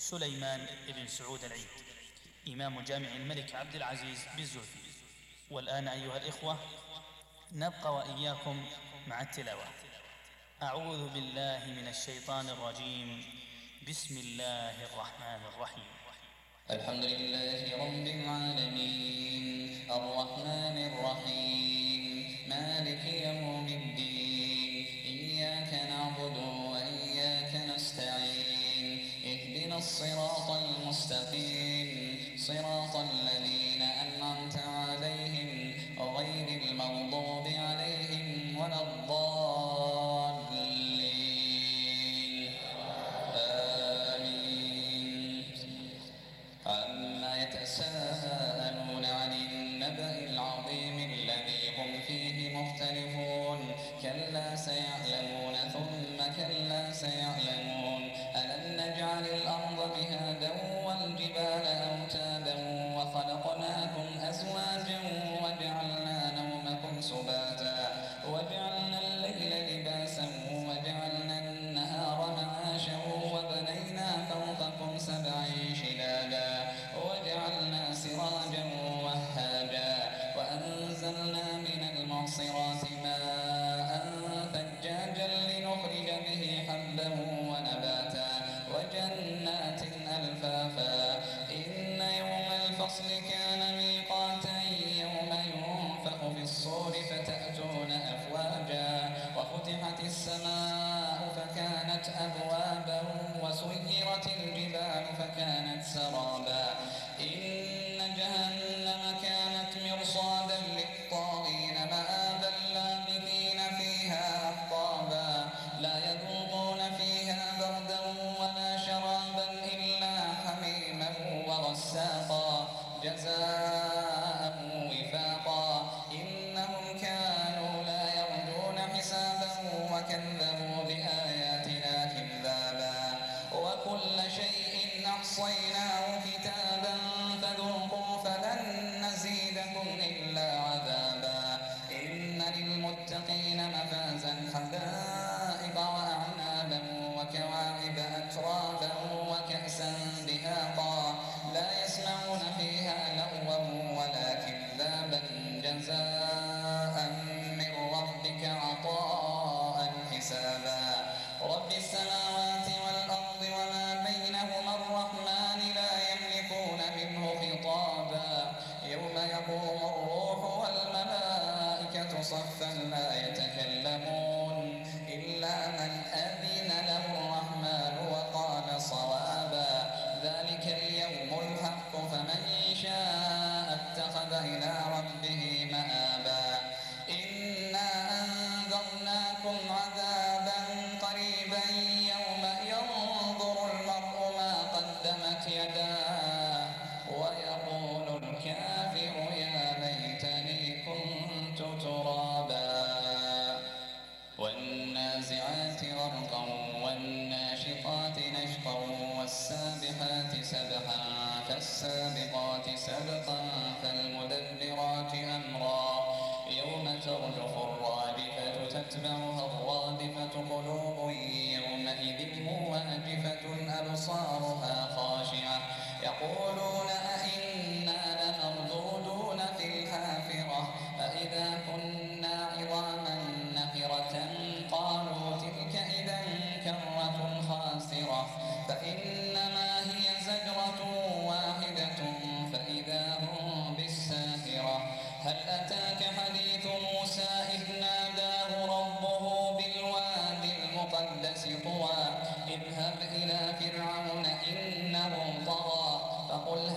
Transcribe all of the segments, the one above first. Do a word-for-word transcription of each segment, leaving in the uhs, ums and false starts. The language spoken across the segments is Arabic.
سليمان بن سعود العيد إمام جامع الملك عبد العزيز بالزهري. والآن أيها الإخوة نبقى وإياكم مع التلاوة. أعوذ بالله من الشيطان الرجيم. بسم الله الرحمن الرحيم. الحمد لله رب العالمين الرحمن الرحيم مالك يوم الدين إياك نعبد وإياك نستعين اهدنا الصراط المستقيم صراط الذين أنعمت عليهم غير المغضوب عليهم ولا الضالين آمين. عما يتساءلون عن النبأ العظيم الذي هم فيه مختلفون كلا سيعلمون ثم كلا سيعلمون ألم نجعل الأرض مهادا والجبال أوتادا وخلقناكم أزواجا وجعلنا نومكم سباتا وجعلنا الليل لباسا وجعلنا النهار معاشا وبنينا فوقكم سبعا شدادا وجعلنا سراجا وهاجا وأنزلنا من المعصرات ماء ثجاجا لنخرج به حبا ونباتا وجنات ألفافا إن يوم الفصل كان ميقاتا يوم ينفخ في الصور فتأتون أفواجا وفتحت السماء فكانت أبوابا وسيرت الجبال فكانت سرابا إن جهنم كانت مرصادا للطاغين مآبا لابثين فيها أحقابا لا يذوقون فيها بردا ولا شرابا إلا حميما وغساقا جزاء وفاقا إنهم كانوا لا يرجون حسابا وكذبوا بآياتنا كذابا وكل شيء أحصيناه كتابا فذوقوا فلن نزيدكم إلا عذابا إن للمتقين مفازا حدائق وأعنابا وكواعب أترابا وكأسا دهاقا لا يسمعون فيها لغوا ولا كذابا جزاء من ربك عطاء حسابا رب السماوات والأرض وما بينهما الرحمن لا يملكون منه خطابا يوم يقوم الروح والملائكة صفا لا يتكلمون إلا من أذن له الرحمن وقال صوابا ذلك اليوم الحق فمن شاء اتخذ إلى ربه مآبا إنا أنذرناكم عذابا قريبا يوم ينظر المرء ما قدمت يداه ويقول الكافر يا ليتني كنت ترابا والنازعات غرقا والناشطات نشطا والسابحات سبحا فالسابقات سبقا فالمدبرات أمرا يوم ترجف الرادفة تتبعها الرادفة قلوب يومئذ واجفة أبصارها خاشعة يقولون أئنا لمردودون في الحافرة أئذا كنا عظاما نخرة قالوا تلك إذا كرة خاسرة فإنما هي زجرة واحدة فإذا هم بالساهرة هل أتاك حديث موسى إذ ناداه ربه بالوادي المقدس طوى اذهب إلى فرعون إنه طغى فقل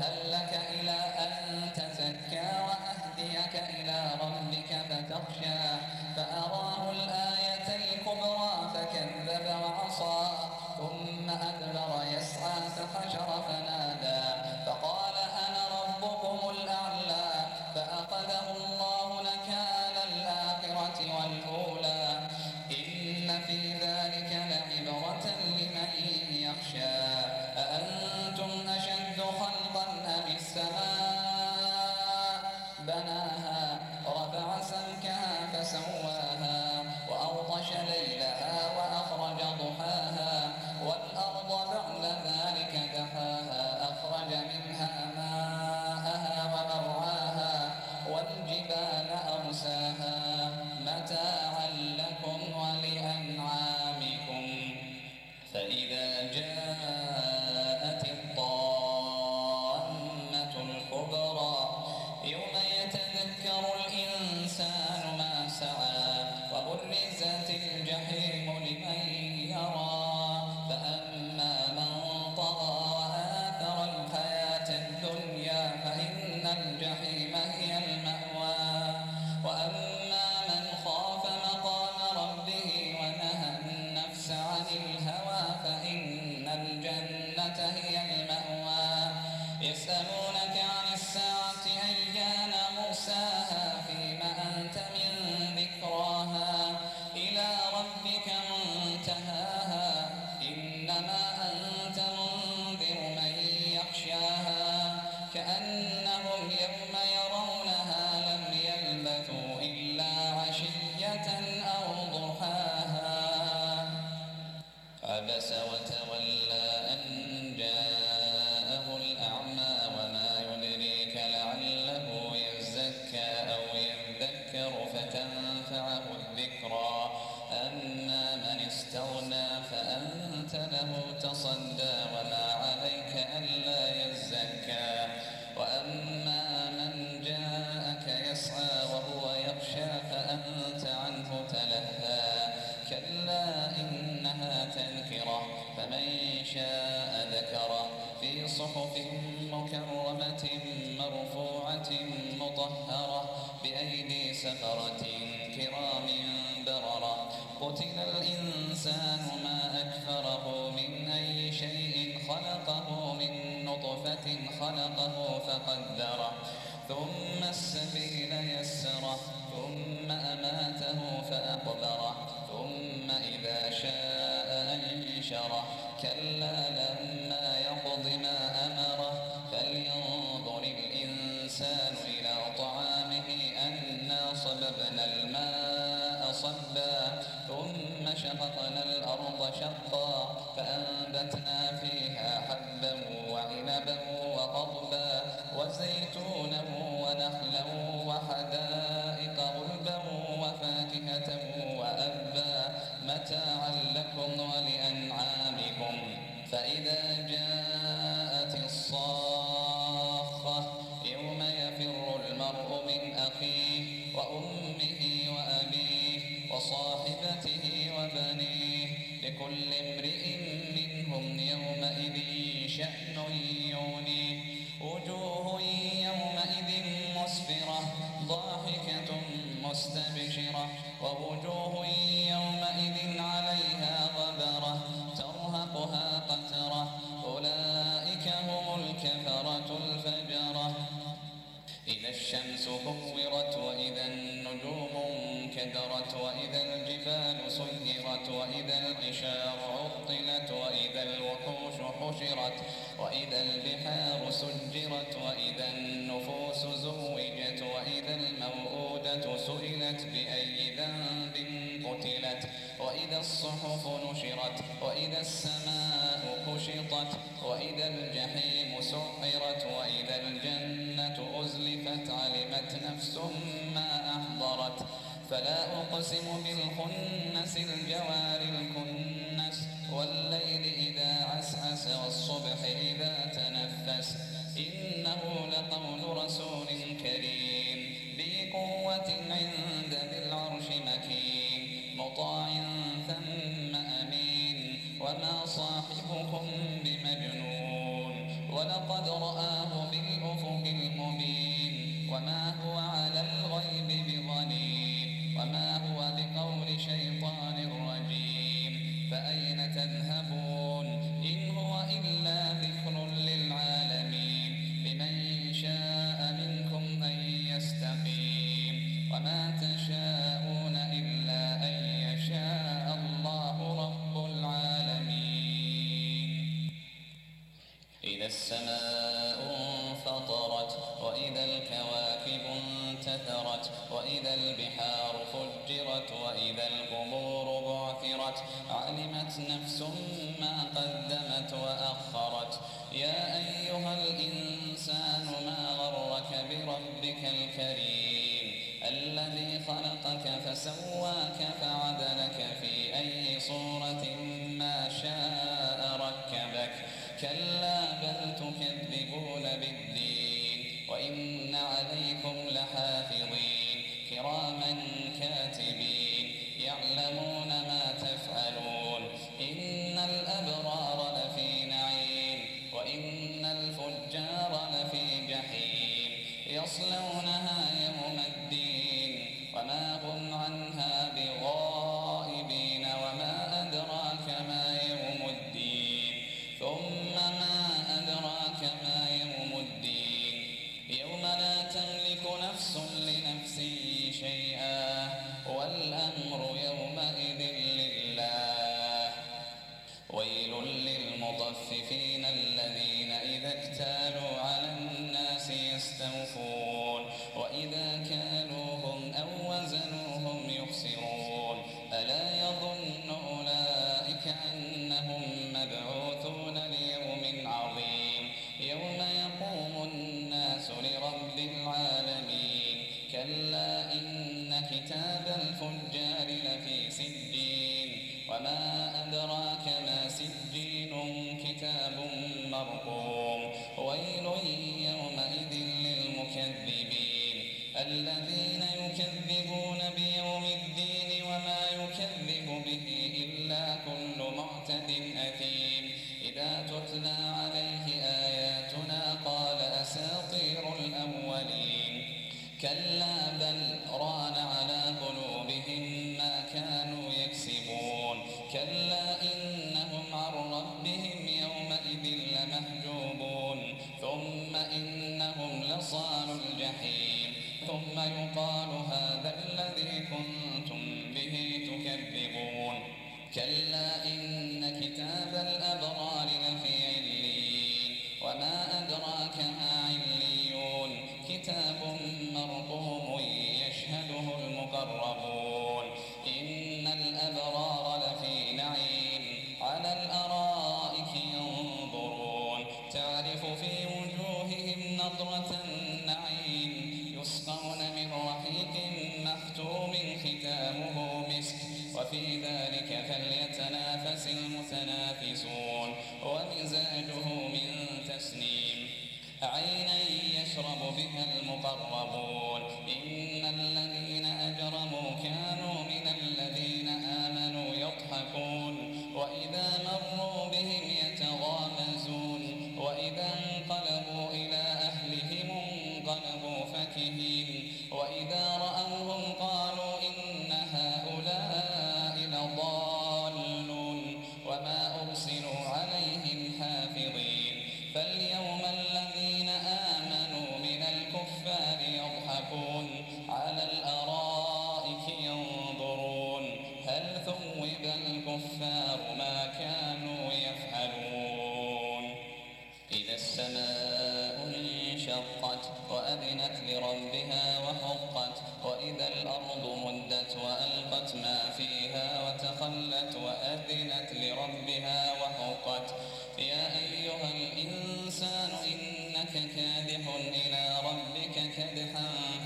عبس وتولى أن جاءه الأعمى وما يدريك لعله يزكى أو يذكر فتنفعه الذكرى أما من استغنى فأنت له تصدى وما عليك ألا يزكى وأما من جاءك يسعى وهو يخشى فأنت عنه تلهى كلا إنها تذكرة فمن شاء ذكره في صحف مكرمة مرفوعة مطهرة بأيدي سفرة كرام بررة قتل الإنسان ما أكفره من أي شيء خلقه من نطفة خلقه فقدره ثم السبيل يسره ثم أماته فأقبره ثم إذا شاء أنشره كلا لما يقض ما أمره فلينظر الإنسان إلى طعامه أنا صببنا الماء صبا ثم شققنا الأرض شقا فأنبتنا فيها حبا وعنبا وقضبا وزيتونا ونخلا وحدائق غلبا وفاكهة وأبا متاعا لكم ولأنعامكم فإذا جاءت الصاخة يوم يفر المرء من أخيه وأمه وأبيه وصاحبته وبنيه لكل امرئ منهم يومئذ شأن يغنيه وجوه يومئذ مسفرة ضاحكة مستبشرة ووجوه يومئذ عليها غبرة ترهقها قترة أولئك هم الكفرة الفجرة إذا الشمس كورت وإذا النجوم انكدرت وإذا الجبال سيرت وإذا العشار عطلت وإذا الوحوش حشرت وإذا البحار سجرت وإذا النفوس زوجت وإذا الموءودة سئلت بأي ذنب قتلت وإذا الصحف نشرت وإذا السماء كشطت وإذا الجحيم سعرت وإذا الجنة أزلفت علمت نفس ما أحضرت فلا أقسم بالخنس الجوار الكنس والليل إذا عسعس والصبح إذا تنفس إنه لقول رسول كريم ذي قوة عند ذي العرش مكين مطاع ثم أمين وما صاحبكم بمجنون ولقد رآه بالأفق المبين وما هو على الغيب بضنين وما هو بقول شيطان رجيم فأين تذهبون إن هو إلا ذكر للعالمين لمن شاء منكم أن يستقيم وما تشاءون إلا أن يشاء الله رب العالمين إذا السماء انفطرت وإذا الكواكب انتثرت وإذا البحار فجرت وإذا القبور بعثرت علمت نفس ما قدمت وأخرت يا أيها الإنسان ما غرك بربك الكريم الذي خلقك فسواك فعدلك في أي صورة ما شاء ركبك كلا بل تكذبون بالدين وإن عليكم لحافظين كراما كاتبين يعلمون ما تفعلون إن الأبرار لفي نعيم وإن الفجار لفي جحيم يصلونها يوم الدين وما هم عنها بغائبين وما أدراك ما يوم الدين ثم ما أدراك ما يوم الدين يوم لا تملك نفس لنفس شيئا والأمر يومئذ لله ويل للمطففين الذين إذا اكتالوا على الناس يستوفون وإذا كالوهم أو وزنوهم يخسرون ألا يظن أولئك أنهم أدراك ما سجين كتاب مرقوم ويل يومئذ للمكذبين الذين يكذبون بيوم الدين وما يكذب به إلا كل معتد أثيم إذا تتلى عليه آياتنا قال أساطير الأولين كلا بل ران على قلوبهم ما كانوا يكسبون كلا إنهم عن ربهم يومئذ لمحجوبون ثم إنهم لصالوا الجحيم ثم يقال هذا الذي كنتم به تكذبون كلا إن كتاب الأبرار لفي عليين وما أدراك ما عليون كتاب مرقوم يشهده المقربون إن الأبرار لفي نعيم على الأرائك ينظرون تعرف في وجوههم نضرة النعيم يسقون من رحيق مختوم ختامه مسك وفي ذلك فليتنافس المتنافسون ومزاجه من تسنيم عينا يشرب بها المقربون إن الذين أجرموا كانوا من الذين آمنوا يضحكون وإذا مروا بهم يتغامزون وإذا انقلبوا إلى أهلهم انقلبوا فكهين وإذا رأوهم قالوا إن هؤلاء لضالون وما أرسلوا عليهم حافظين فاليوم الذين آمنوا من الكفار يضحكون على الأرائك ينظرون هل ثوب الكفار ما كانوا يفعلون إذا السماء انشقت وأذنت لربها وحقت وإذا الأرض مدت وألقت ما فيها وتخلت وأذنت لربها وحقت يا أيها الإنسان إنك كادح إلى ربك كدحا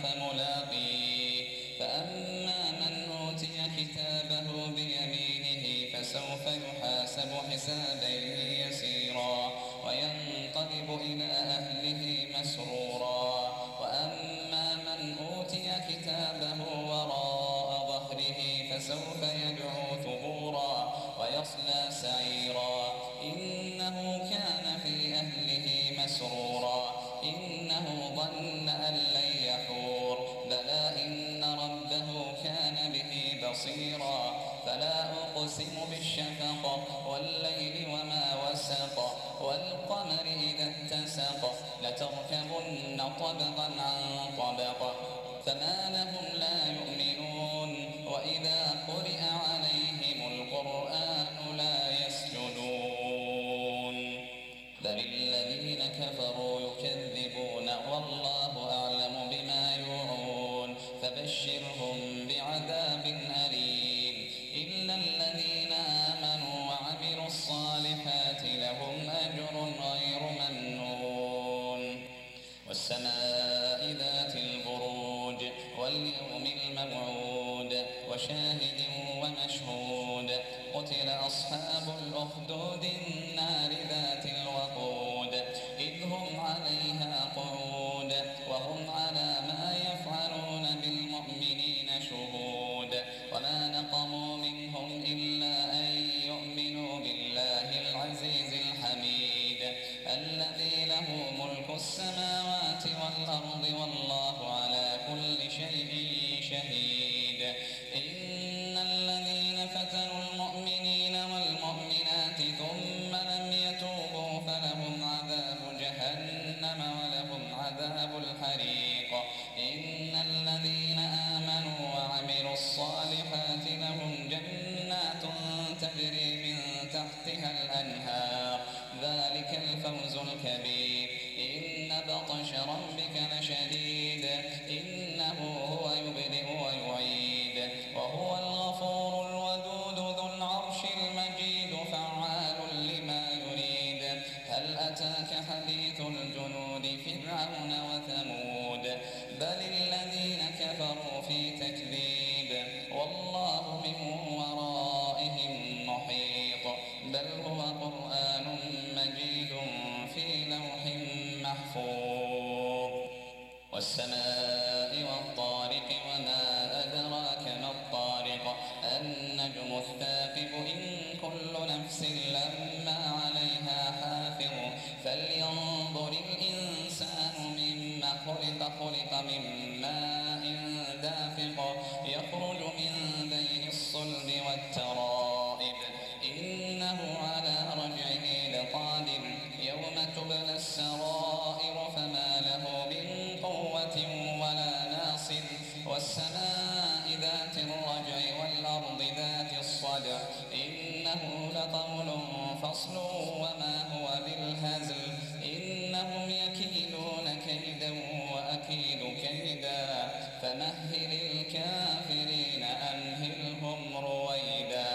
فملاقيه فأما من أوتي كتابه بيمينه فسوف يحاسب حسابا يسيرا وينقلب إلى أهله مسرورا وأما من أوتي كتابه وراء ظهره فسوف يدعو ثبورا ويصلى سعيرا إنه كان في أهله مسرورا إنه ظن أن لن يحور بلى إن ربه كان به بصيرا فلا أقسم بالشفق والليل وما وسق والقمر إذا اتسق لتركبن طبقا عن طبق فما لهم لا يؤمنون وإذا قرئ عليهم القرآن لا يسجدون بل الذين كفروا يكذبون والله أعلم بما يوعون فبشرهم بعذاب أليم إلا الذين آمنوا وعملوا الصالحات لهم أجر غير ممنون والسماء ذات البروج واليوم الموعود وشاهد ومشهود قتل أصحاب الأخدود النار ذات الوقود إذ هم عليها قعود وهم على ما يفعلون بالمؤمنين شهود وما نقموا منهم إلا أن يؤمنوا بالله العزيز الحميد الذي له ملك السماوات والأرض والله على كل شيء شهيد إن الذين فتنوا المؤمنين والمؤمنات ثم لم يتوبوا فلهم عذاب جهنم ولهم عذاب الحريق إن الذين آمنوا وعملوا الصالحات لهم جنات تجري من تحتها الأنهار ذلك الفوز الكبير إن بطش ربك لشديد إنه هو يبدئ ويعيد وهو الغفور الودود ذو العرش المجيد فعال لما يريد هل أتاك حديث الجنود فرعون وثمود بل الذين كفروا في تكذيب والله من ورائهم محيط نفس لما عليها حافظ فلينظر الإنسان مما خلق خلق من ماء دافق يخرج من بين الصلب والترائب إنه على رجعه لقادر يوم تبلى السرائر فما له من قوة ولا ناصر والسماء ذات الرجع والأرض ذات الصدع إنه لقول فصل وما هو بالهزل إنهم يكيدون كيدا وأكيد كيدا فمهل الكافرين أمهلهم رويدا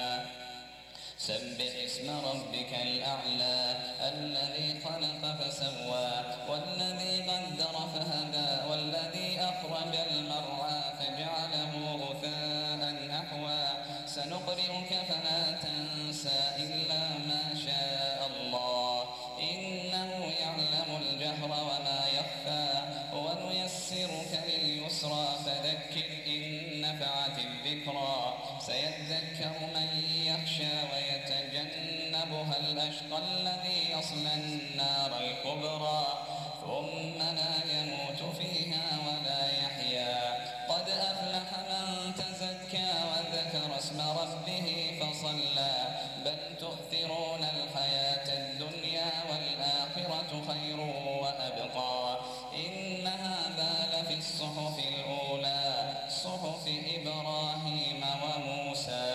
سبح اسم ربك الأعلى الذي خلق فسوى والذي قدر فهدى والذي أخرج المرعى فجعله غثاء أحوى سنقرئك فلا تنسى إلا ما شاء الله إنه يعلم الجهر وما يخفى ونيسرك لليسرى فذكر إن نفعت الذكرى سيذكر من يخشى ويتجنبها الأشقى الذي يصلى النار الكبرى ثم لا يموت فيها ولا يحيا قد أفلح من تزكى وذكر اسم ربه فصلى بل تؤثرون الحياة الدنيا والآخرة خير وأبقى إن هذا لفي الصحف الأولى صحف إبراهيم وموسى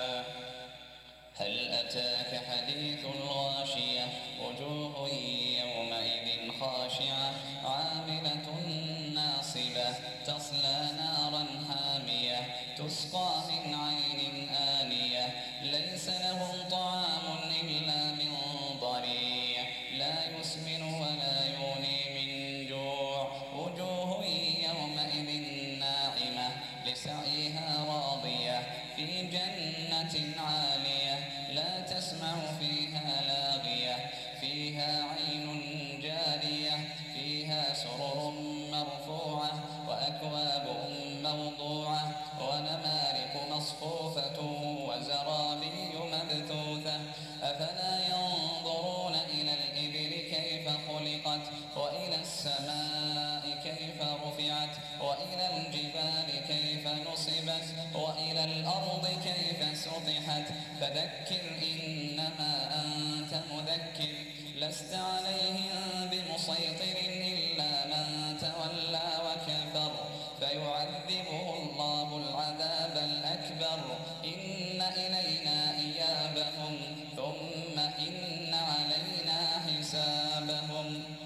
هل أتاك حديث الغاشية وجوه يومئذ خاشعة عاملة ناصبة تصلى نارا حامية تسقى من عين آنية ليس لهم طعام إلا من ضريع لا يسمن ولا يغني من جوع وجوه يومئذ ناعمة لسعيها راضية في جنة عالية لا تسمع فيها لاغية فيها عين جارية فيها سرر مرفوعة وأكواب موضوعة ونمارق مصفوفة وزرابي مبثوثة أفلا ينظرون إلى الإبل كيف خلقت وإلى السماء كيف رفعت وإلى الجبال كيف نصبت وإلى الأرض كيف سطحت فذكر إنما أنت مذكر لست عليهم بمسيطر إلا من تولى وكفر فيعذبه الله العذاب الأكبر إن إلينا إيابهم ثم إن علينا حسابهم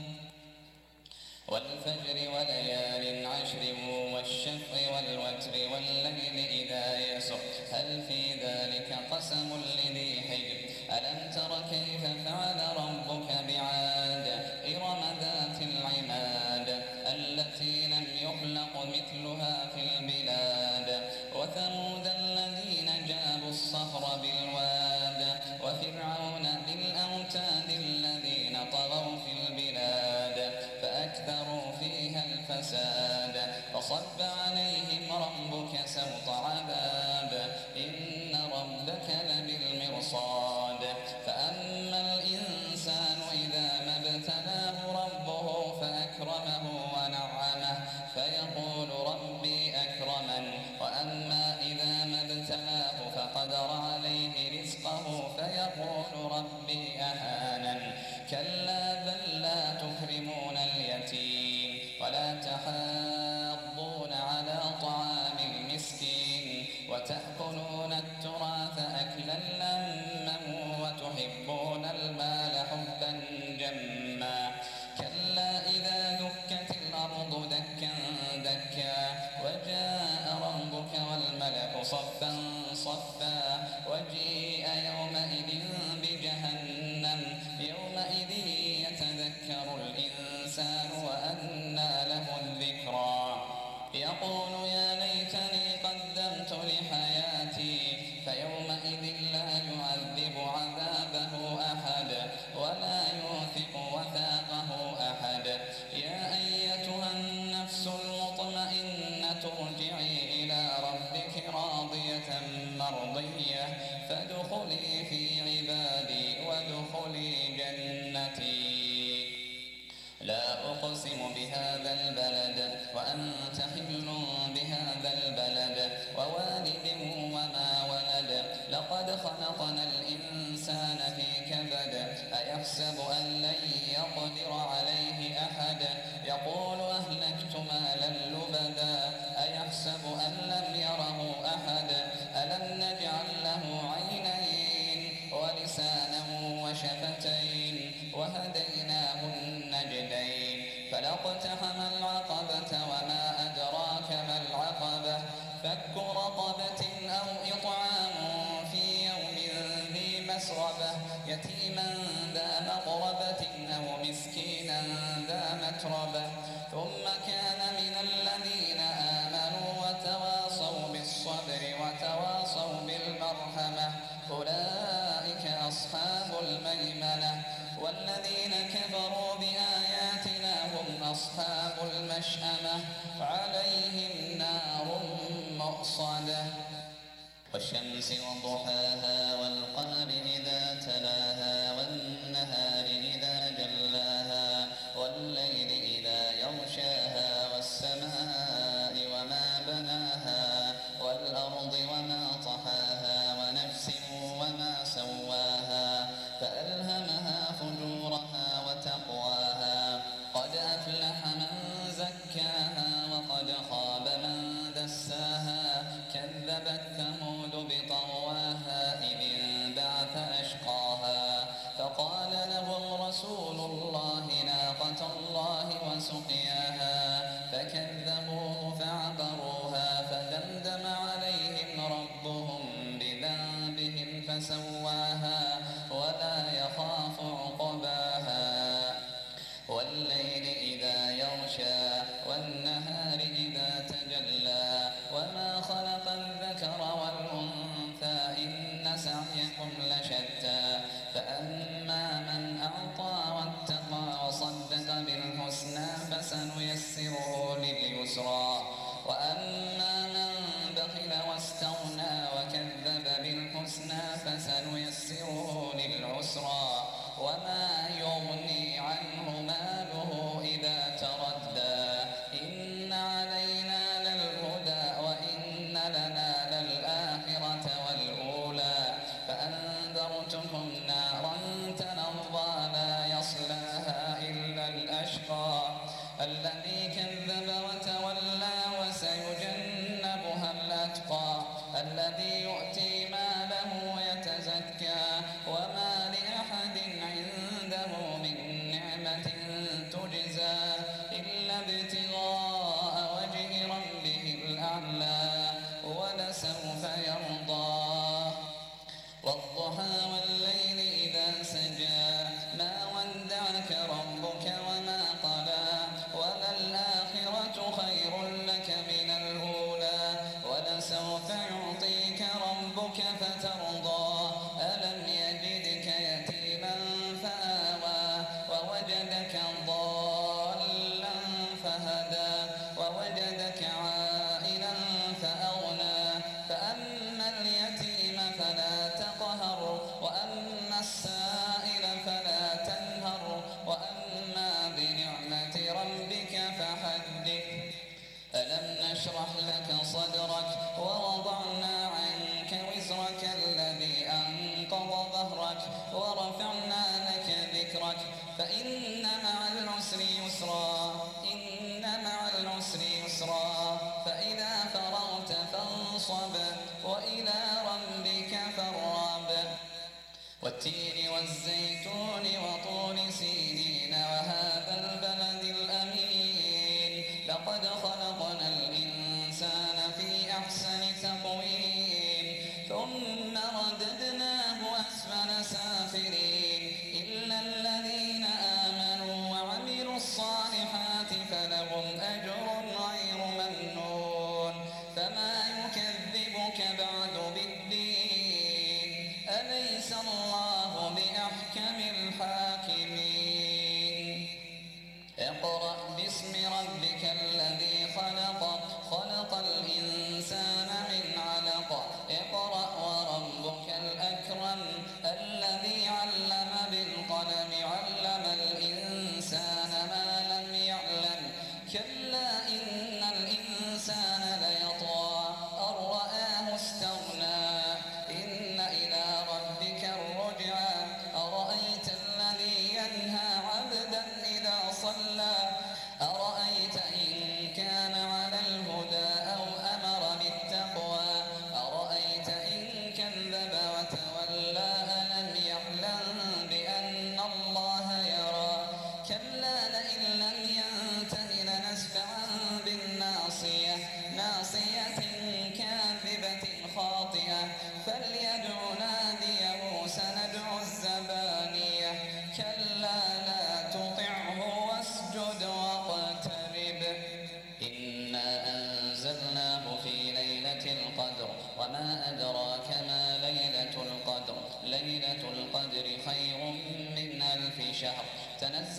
والفجر وليال عشر والشفع والوتر والليل إذا يسر هل في ذلك قسم لذي حجر ألم تر كيف فعل ربك بعاد إرم ذات العماد التي لم يخلق مثلها في البلاد وثمود الذين جابوا الصخر بالواد وفرعون ذي الأوتاد الذين طغوا في البلاد فأكثروا فيها الفساد فصب عليهم ربك سوط عذاب إن ربك لبالمرصاد فأما الإنسان إذا ما ابتلاه ربه فأكرمه ونعمه فيقول ربي أكرمن وأما إذا ما ابتلاه فقدر عليه رزقه فيقول ربي أهانن كلا بل لا تكرمون اليتيم ولا تحاضون على طعام المسكين وتأكلون التراث أكلا لما وتحبون المال حبا جما كلا إذا دكت الأرض دكا دكا وجاء ربك والملك صفا صفا وجيء يومئذ بجهنم يومئذ اقتحم العقبة وما أدراك ما العقبة فك رقبة أو إطعام في يوم ذي مسغبة يتيما ذا مقربة أو مسكينا ذا متربة ثم كان من الذين آمنوا وتواصوا بالصبر وتواصوا بالمرحمة أولئك أصحاب الميمنة والذين كفروا بآياتنا هم أصحاب المشأمة عليهم نار مؤصدة والشمس وضحاها والقمر إذا تلاها والنهار إذا جلاها والليل إذا يغشاها والسماء وما بناها والأرض وما طحاها ونفس وما سواها فألهمها فجورها وتقواها قد أفلح من زكاها وقد خاب من دساها كذبت ثمود بطغواها إذ انبعث أشقاها فقال لهم رسول الله ناقة الله وسقياها فكذبوه فعقروها فدمدم عليهم ربهم بذنبهم فسواها ولا يخاف عقباها والليل إذا يغشى والنهار إذا تجلى وما خلق الذكر والأنثى إن سعيكم لشتى فأما من أعطى واتقى وصدق بالحسنى فسنيسره لليسرى وأما من بخل واستغنى وكذب بالحسنى فسنيسره للعسرى وما يغني عنه ماله إذا تردى إن علينا للهدى وإن لنا للآخرة والأولى فأنذرتكم نارا تلظى لا يصلاها إلا الأشقى الذي كذب وتولى وسيجنبها الأتقى الذي يؤتي ماله ويتزكى وما لأحد عنده من نعمة تجزى إلا ابتغاء وجه ربه الأعلى ولسوف يرضى والضحى والليل إذا سجى ما ودعك ربك وما قلى وللآخرة خير لك من الأولى ولسوف يعطيك ربك فترضى ألم يجدك يتيما فآوى ووجدك ضالا فهدى ووجدك عائلا فأغنى فأما اليتيم فلا تقهر وأما السائل فلا تنهر وأما بنعمة ربك فحدث ألم نشرح لك صدرك ووضعنا عنك وزرك الذي أنقض ظهرك ورفعنا لك ذكرك فإن مع العسر يسرا إن مع العسر يسرا فإذا فرغت فانصب وإلى ربك فارغب والتين والزيتون وطول سينين وهذا البلد الأمين لقد خلقنا الإنسان في أحسن تقويم ثم رددناه أسفل سافلين إلا الذين آمنوا وعملوا الصالحات فلهم أجر غير ممنون فما يكذبك بعد بالدين أليس الله بأحكم الحاكمين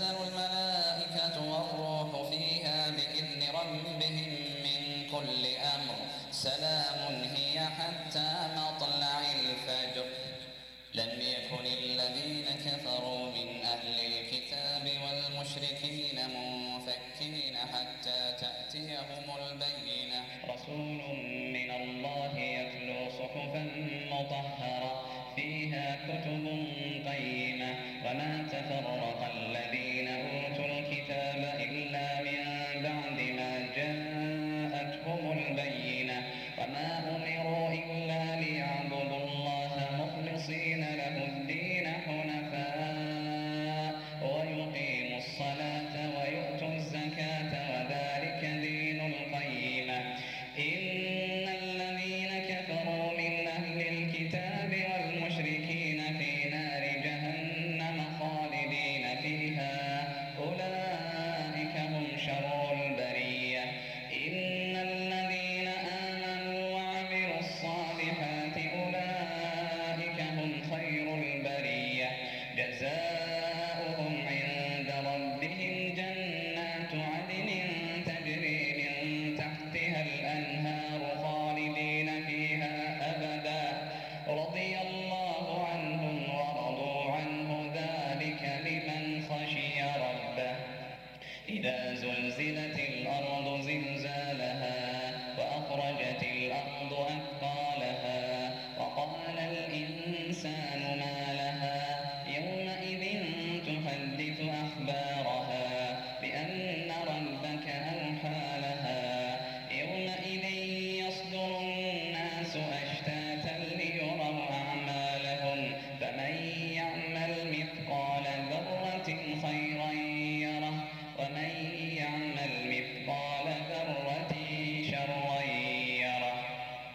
تنزل الملائكة والروح فيها بإذن ربهم من كل أمر سلام هي حتى مطلع الفجر. لم يكن الذين كفروا من أهل الكتاب والمشركين منفكين حتى تأتيهم البينة. رسول من الله يتلو صحفا مطهرة فيها كتب قيمة وما تفرق الذين أوتوا الكتاب إلا من بعد ما جاءتهم البينة وما أمروا إلا ليعبدوا الله مخلصين له الدين حنفاء ويقيموا الصلاة ويؤتوا الزكاة وذلك دين القيمة. إن الذين كفروا من أهل الكتاب والمشركين في نار جهنم خالدين فيها أولئك هم شر البرية. إن الذين آمنوا وعملوا الصالحات أولئك هم خير البرية. جزاؤهم عند ربهم جنات عدن تجري من تحتها الأنهار خالدين فيها أبدا رضي الله عنهم ورضوا عنه ذلك لمن خشي ربه. إذا زلزلت الأرض زلزالها وأخرجت الأرض أثقالها وقال الإنسان ما لها يومئذ تحدث أخبارها بأن ربك أوحى لها. يومئذ يصدر الناس أشتاتا ليروا أعمالهم فمن يعمل مثقال ذرة خيرا يره ومن يعمل مثقال ذرة شرا يره.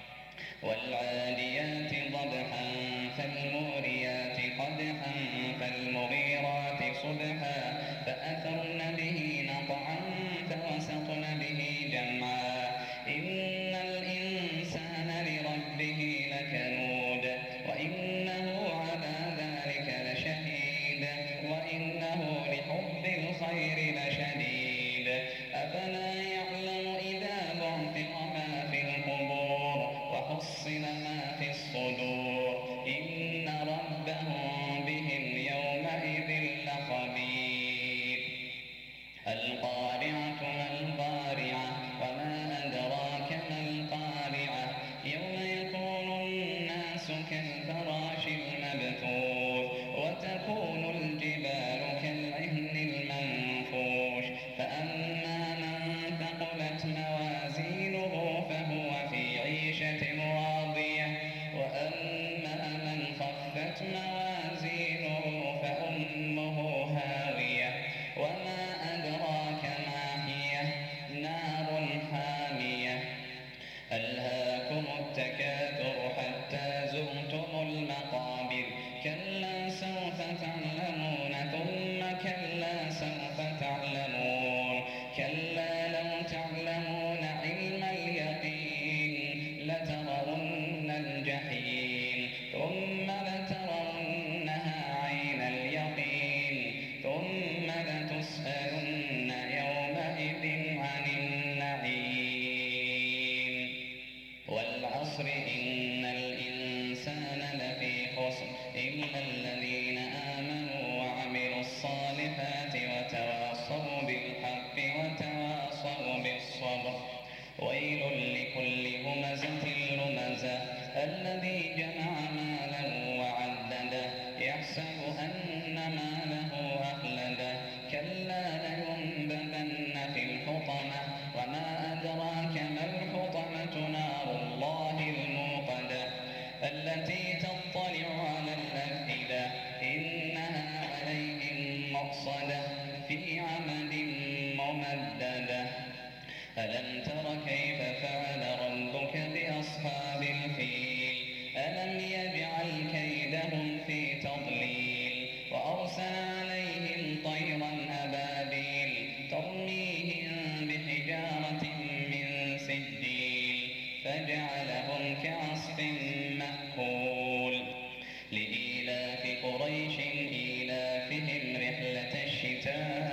والعاديات ضبحا فالموريات قدحا فالمغيرات صبحا فأثرن به نقعا فوسطن به جمعا. إن الإنسان لربه لكنود وإنه على ذلك لشهيد وإنه لحب الخير لشديد. أفلا يعلم إذا بعثر ما في القبور وحصل ما في الصدور إن ربهم بهم يومئذ لخبير. القارعة ما القارعة وما أدراك ما القارعة يوم يكون الناس كالفراش المبثوث وتكون الجبال كالعهن المنفوش. فأما من ثقلت موازينه فهو في عيشة راضية وأما من خفت موازينه فأمه هاوية وما أدراك ما هي نار حامية. ألهاكم التكاثر حتى زرتم المقابر كلا سوف تعلمون ثم كلا سوف تعلمون كلا لو تعلمون علم اليقين لترون الجحيم ثم لترونها عين اليقين ثم لتسألن يومئذ عن النعيم. والعصر إن الإنسان لفي خسر إلا الذين آمنوا وعملوا الصالحات وتواصوا بالحق وتواصوا بالصبر. ويل لكل همزة لمزة الذي جمع مالا وعدده يحسب أن ماله أخلده كلا لينبذن في الحطمة وما أدراك ما الحطمة نار الله الموقدة التي تطلع على الأفئدة إنها عليهم مؤصدة في عمد ممددة. ألم تر كيف فعل ربك بأصحاب الفيل ألم يجعل كيدهم في تضليل وأرسل عليهم طيرا أبابيل ترميهم بحجارة من سجيل فجعلهم كعصف مأكول. لإيلاف قريش إيلافهم رحلة الشتاء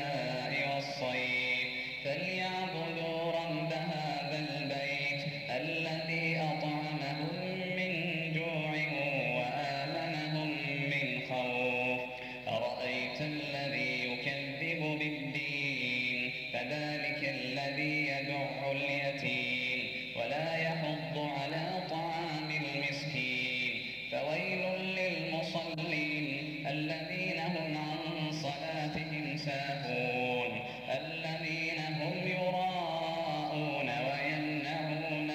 أرأيت الذي يكذب بالدين فذلك الذي يدع اليتيم ولا يحض على طعام المسكين فويل للمصلين الذين هم عن صلاتهم ساهون الذين هم يراءون ويمنعون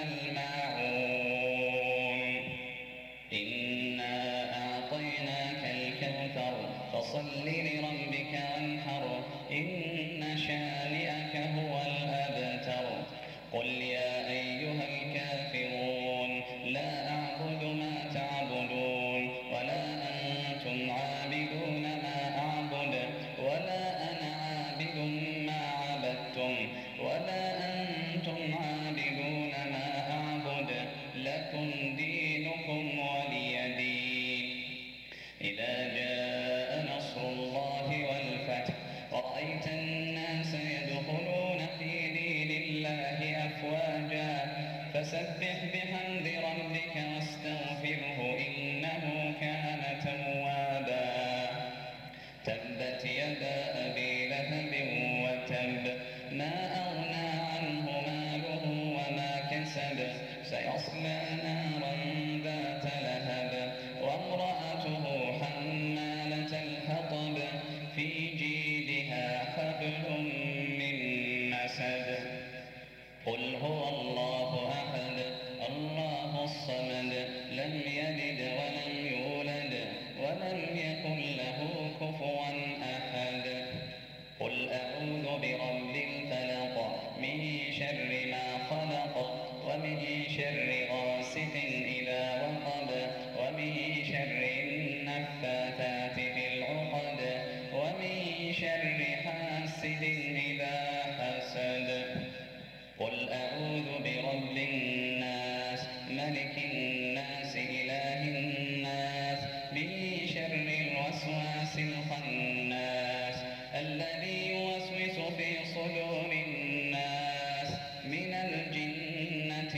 الماعون إنا أعطيناك الكوثر فصل لربك وانحر إن شانئك هو الأبتر قل يا أيها الكافرون لا أعبد ما تعبدون ولا أنتم عابدون ما أعبد ولا أنا عابد ما عبدتم ولا أنتم عابدون ما أعبد لكم دينكم ولي دين إذا جاء نصر الله والفتح رأيت الناس يدخلون في دين الله أفواجا فسبح بحمد ربك واستغفره إنه كان توابا تبت يدا أبي لهب وتب ما أغنى عنه ماله وما كسب سيصلى نارا ذات لهب وامرأته حمالة الحطب في جيدها حبل من مسد قل هو الله أحد الله الصمد لم يلد ولم يولد ولم يكن له كفوا أحد قل أعوذ برب الفلق من شر ما خلق ومن شر غاسق إذا وقب ومن شر النفاثات في العقد ومن شر حاسد إذا حسد قل أعوذ برب الناس ملك الناس إله الناس من شر الوسواس الخناس الذي يوسوس في صدور الناس من الجنة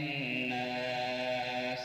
والناس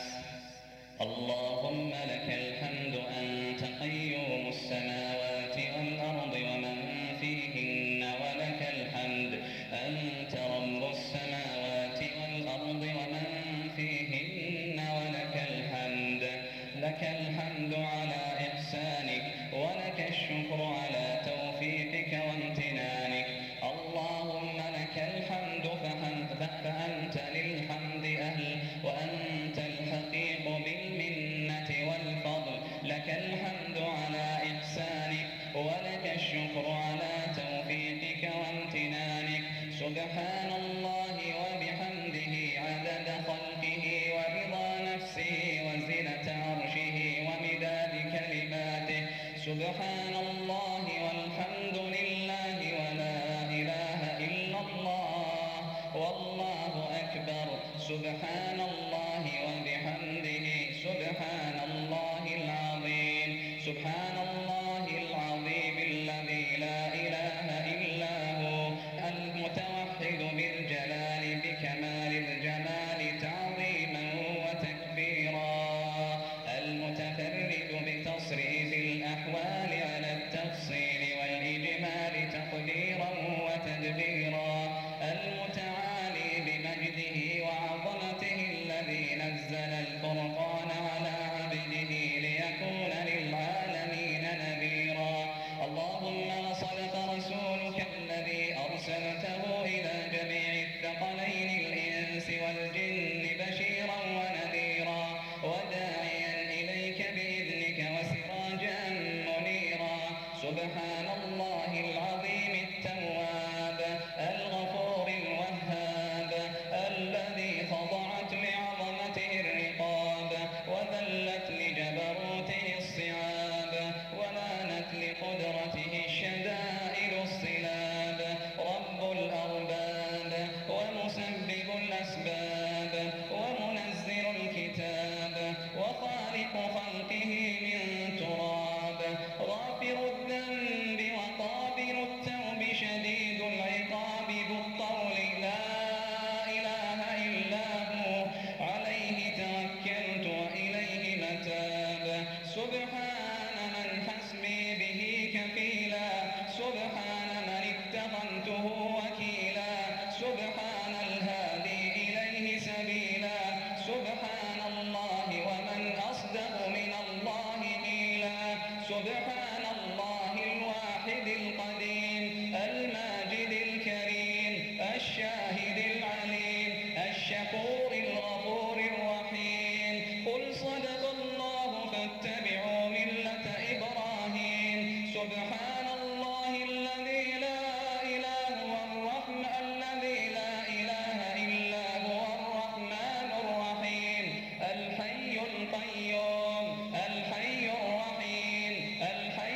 اللهم لك الحمد أنت قيوم السماوات والأرض ومن فيهن ولك الحمد أنت رب السماوات والأرض ومن فيهن ولك الحمد لك الحمد على إحسانك ولك الشكر على توفيقك وامتنانك اللهم لك الحمد فأنت للحمد أهل وأنت الحقيق بالمنة والفضل لك الحمد على إحسانك ولك الشكر على توفيقك وامتنانك سبحان الله وبحمده عدد خلقه ورضا نفسه وزنة عرشه ومداد كلماته سبحان الله والحمد لله ولا إله إلا الله والله أكبر سبحان الله وبحمده سبحان الله العظيم سبحان الله العظيم الذي لا إله إلا هو المتوحد بالجلال بكمال الجمال تعظيما وتكبيرا المتفرد بتصريف الأحوال على التفصيل والإجمال تقديرا وتدبيرا المتعالي بمجده وعظمته الذي نزل الفرقان على عبده ليكون للعالمين نذيرا اللهم وصدق رسولك الذي أرسلته إلى جميع الثقلين الإنس والجن بشيرا ونذيرا وداعيا إليك بإذنك وسراجا منيرا سبحان الله العظيم التواب الغفور الوهاب الذي خضعت لعظمته الرقاب وذلت لجبروته الصعاب ولانت لقدرته الشدائد الصلاب رب الأرباب ومسبب الأسباب ومنزل الكتاب وخالق خلقه من تراب غافر الذنب وقابل التوب شديد العقاب ذو الطول لا إله إلا هو عليه توكلت وإليه متاب سبحان من حسبي به كفيل سبحان الله الواحد القديم الماجد الكريم الشاهد العليم الشكور الغفور الرحيم قل صدق الله فاتبعوا ملة إبراهيم سبحان الله الذي لا إله هو الرحمن الذي لا إله إلا هو الرحمن الرحيم الحي القيوم الحي الرحيم الحي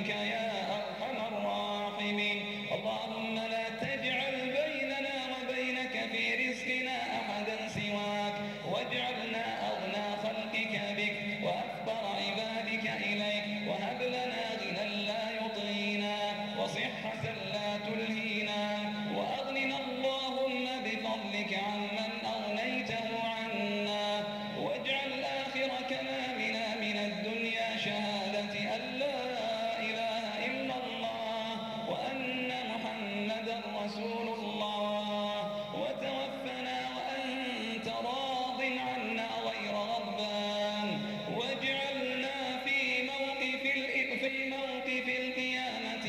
برحمتك يا أرحم الراحمين. اللهم لا تجعل بيننا وبينك في رزقنا أحدا سواك، واجعلنا أغنى خلقك بك وأفقر عبادك إليك، وهب لنا غنى لا يطغينا وصحة لا تلهينا، وأغننا اللهم بفضلك عمن أغنيته عنا، واجعل آخر كلامنا من الدنيا شهادة أن لا إله إلا الله وأن محمدا رسول الله، وتوفنا وأنت راض عنا غير غضبان، واجعلنا في موقف في موقف القيامة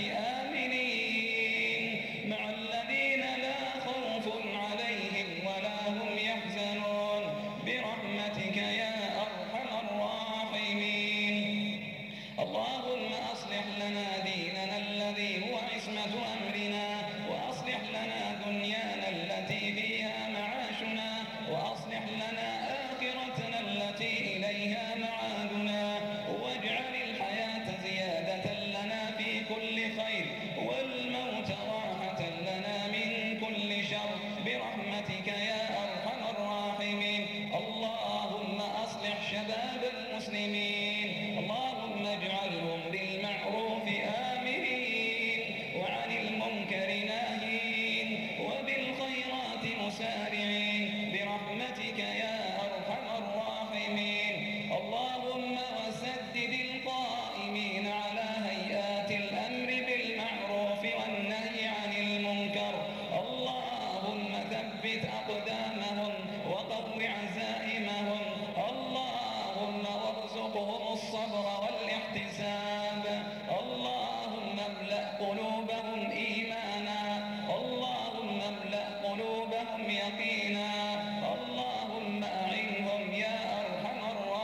آمنين مع الذين لا خوف عليهم ولا هم يحزنون برحمتك يا أرحم الراحمين. اللهم أصلح لنا ديننا الذي هو عصمة أمرنا، وأصلح لنا دنيانا التي فيها معاشنا، وأصلح لنا آخرتنا التي إليها معادنا، واجعل الحياة زيادة لنا في كل خير والموت راحة لنا من كل شر برحمتك يا أرحم الراحمين. اللهم أصلح شباب المسلمين، اللهم اجعلهم بالمعروف آمرين وعن المنكر ناهين وبالخيرات مسارعين برحمتك يا أرحم الراحمين. اللهم وسدد القائمين على هيئات الأمر بالمعروف والنهي عن المنكر، اللهم ثبت أقدامهم وقو عزائمهم، اللهم وارزقهم الصبر والاحتساب، اللهم املأ قلوبهم إيمانا، اللهم املأ قلوبهم يقينا، اللهم أعنهم يا أرحم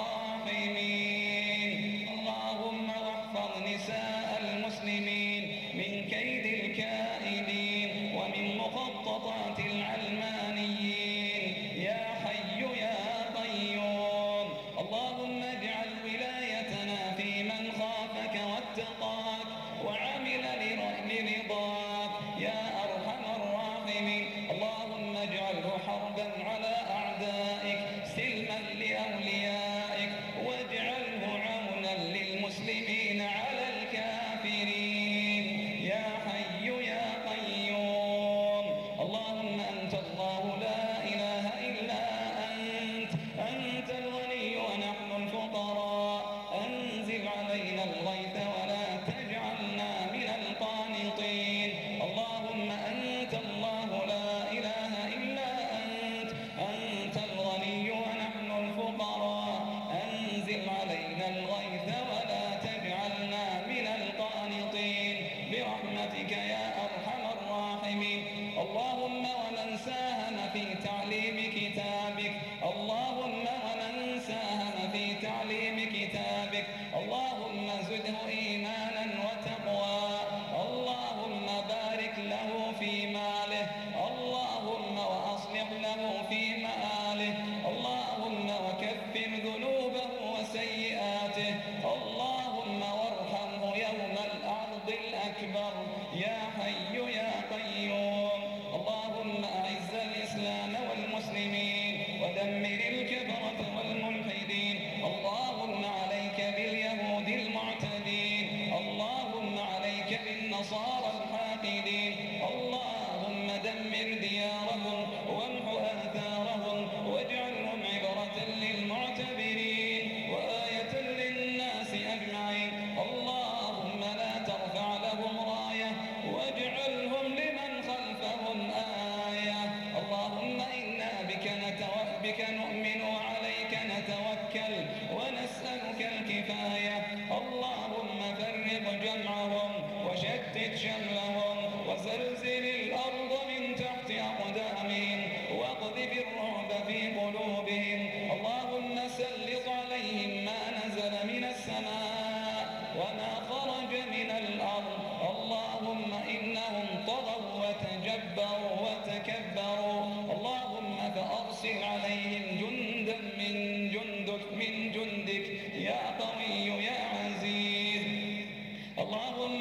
الراحمين. اللهم واحفظ نساء المسلمين من كيد الكائدين ومن مخططات العلمانيين يا حي يا قيوم. اللهم اجعل ولايتنا في من خافك واتقاك وعمل لرضاك يا أرحم الراحمين. اللهم اجعله حربا على أعدائك سلما لأوليائك، واجعله عونا للمسلمين على الكافرين يا حي يا قيوم. اللهم أنت الله لا إله إلا أنت، أنت الغني ونحن الفقراء، أنزل علينا الغيث ولا تجعلنا من القانطين. اللهم أنت الله لا إله إلا أنت، أنت الغني ونحن الفقراء، أنزل علينا الغيث ولا تجعلنا من القانطين برحمتك يا أرحم الراحمين. اللهم ومن ساهم في تعليم كتابك، اللهم ومن ساهم في تعليم كتابك، اللهم زده إيمانا وتقوى، اللهم بارك له في ماله، اللهم وأصلح له في مآله، اللهم وكفر ذنوبه وسيئاته، اللهم وارحمه يوم الأرض الأكبر يا حي يا قيوم. اللهم أعز الإسلام والمسلمين ودمر الكفرة والملحدين، اللهم عليك باليهود المعتدين، اللهم عليك بالنصارى الحاقدين، اللهم دمر ديارهم وامح آثارهم واجعلهم عبرة للمعتبرين وآية للناس أجمعين. اللهم لا ترفع لهم راية واجعلهم لمن خلفهم آية. اللهم إنا بك بك نؤمن وعليك نتوكل ونسألك الكفاية. اللهم فرق جمعهم وشتت شملهم وزلزل الأرض من تحت أقدامهم واقذف الرعب في قلوبهم. اللهم سلط عليهم ما نزل من السماء وما خرج من الأرض. اللهم إنهم طغوا وتجبروا وتكبروا، اللهم فأرسل عليهم جندا من جندك من جندك يا قوي يا عزيز. اللهم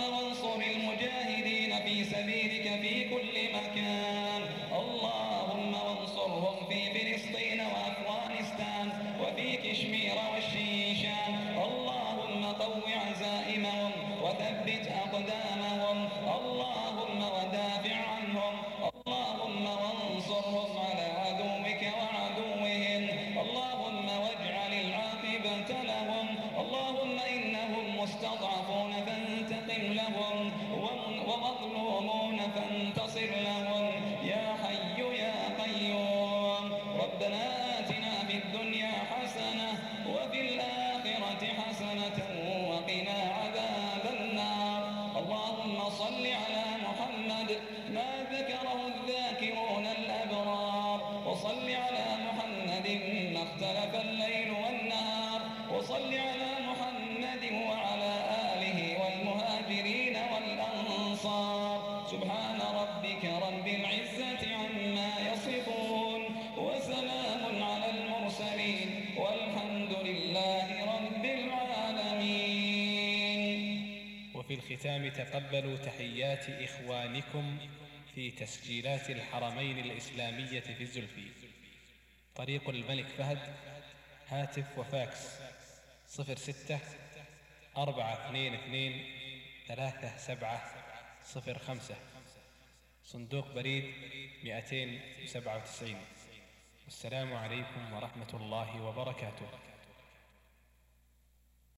وثبت أقدامهم اللهم ودافع عنهم اللهم وانصرهم على عدوك وعدوهم اللهم واجعل العاقبة لهم اللهم إنهم مستضعفون فانتقم لهم ومظلومون فانتصر لهم يا حي يا قيوم ربنا آتنا في الدنيا حسنة وفي الآخرة حسنة وقنا عذاب النار اللهم صل على محمد ما ذكره الذاكرون الأبرار وصل على محمد ما اختلف الليل والنهار وصل على محمد وعلى آله والمهاجرين والأنصار سبحان ربك رب العزة عما يصفون وسلام على المرسلين والحمد لله رب العالمين. وفي الختام تقبلوا تحيات إخوانكم في تسجيلات الحرمين الإسلامية في الزلفي، طريق الملك فهد، هاتف وفاكس صفر ستة أربعة اثنين اثنين ثلاثة سبعة صفر خمسة، صندوق بريد مئتين وسبعة وتسعين. والسلام عليكم ورحمة الله وبركاته.